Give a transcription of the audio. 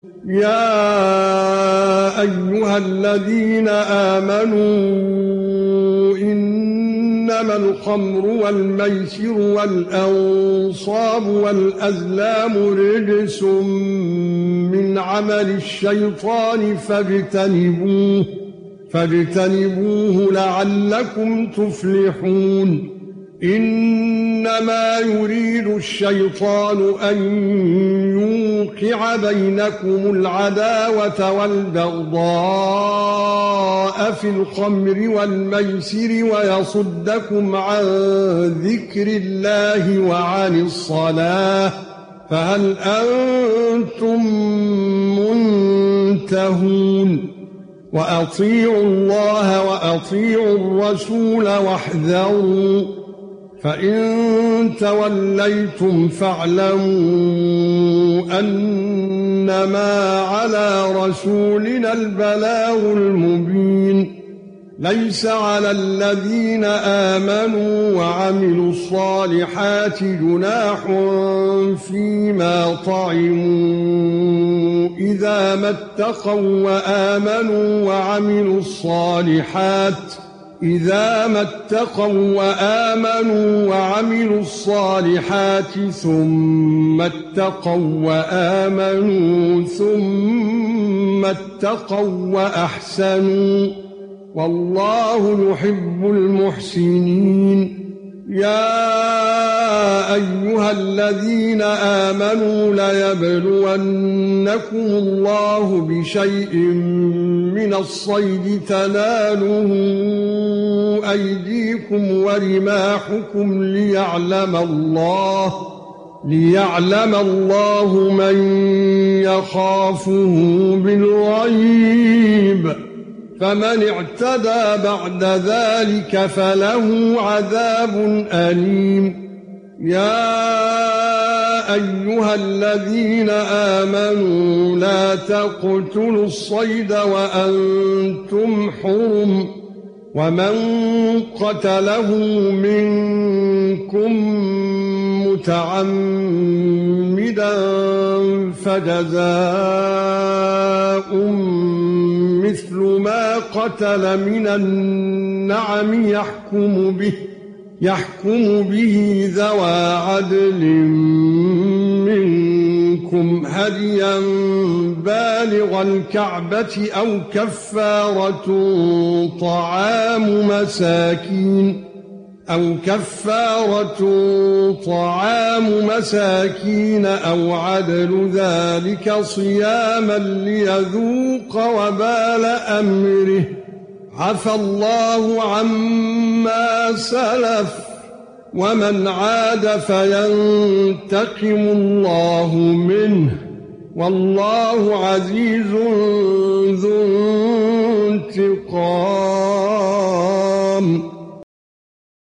يا ايها الذين امنوا انما الخمر والميسر والانصاب والازلام رجس من عمل الشيطان فاجتنبوه لعلكم تفلحون. انما يريد الشيطان ان يوقع بينكم العداوه والبغضاء في الخمر والميسر ويصدكم عن ذكر الله وعن الصلاه فهل انتم منتهون؟ واطيعوا الله واطيعوا الرسول واحذروا فإن توليتم فاعلموا أنما على رسولنا البلاغ المبين. ليس على الذين آمنوا وعملوا الصالحات جناح فيما طعموا إذا ما اتقوا وآمنوا وعملوا الصالحات ثم اتقوا وأحسنوا والله يحب المحسنين. يا ايها الذين امنوا ليبلونكم الله بشيء من الصيد تناله ايديكم ورماحكم ليعلم الله من يخافه بالغيب فمن اعتدى بعد ذلك فله عذاب أليم. يا أيها الذين آمنوا لا تقتلوا الصيد وأنتم حرم ومن قتله منكم متعمدا فجزاء مثل ما قتل من النعم يحكم به ذوى عدل منكم هديا بالغ الكعبة أو كفارة طعام مساكين أو عدل ذلك صياما ليذوق وبال أمره عفى الله عما سلف ومن عاد فينتقم الله منه والله عزيز ذو انتقام.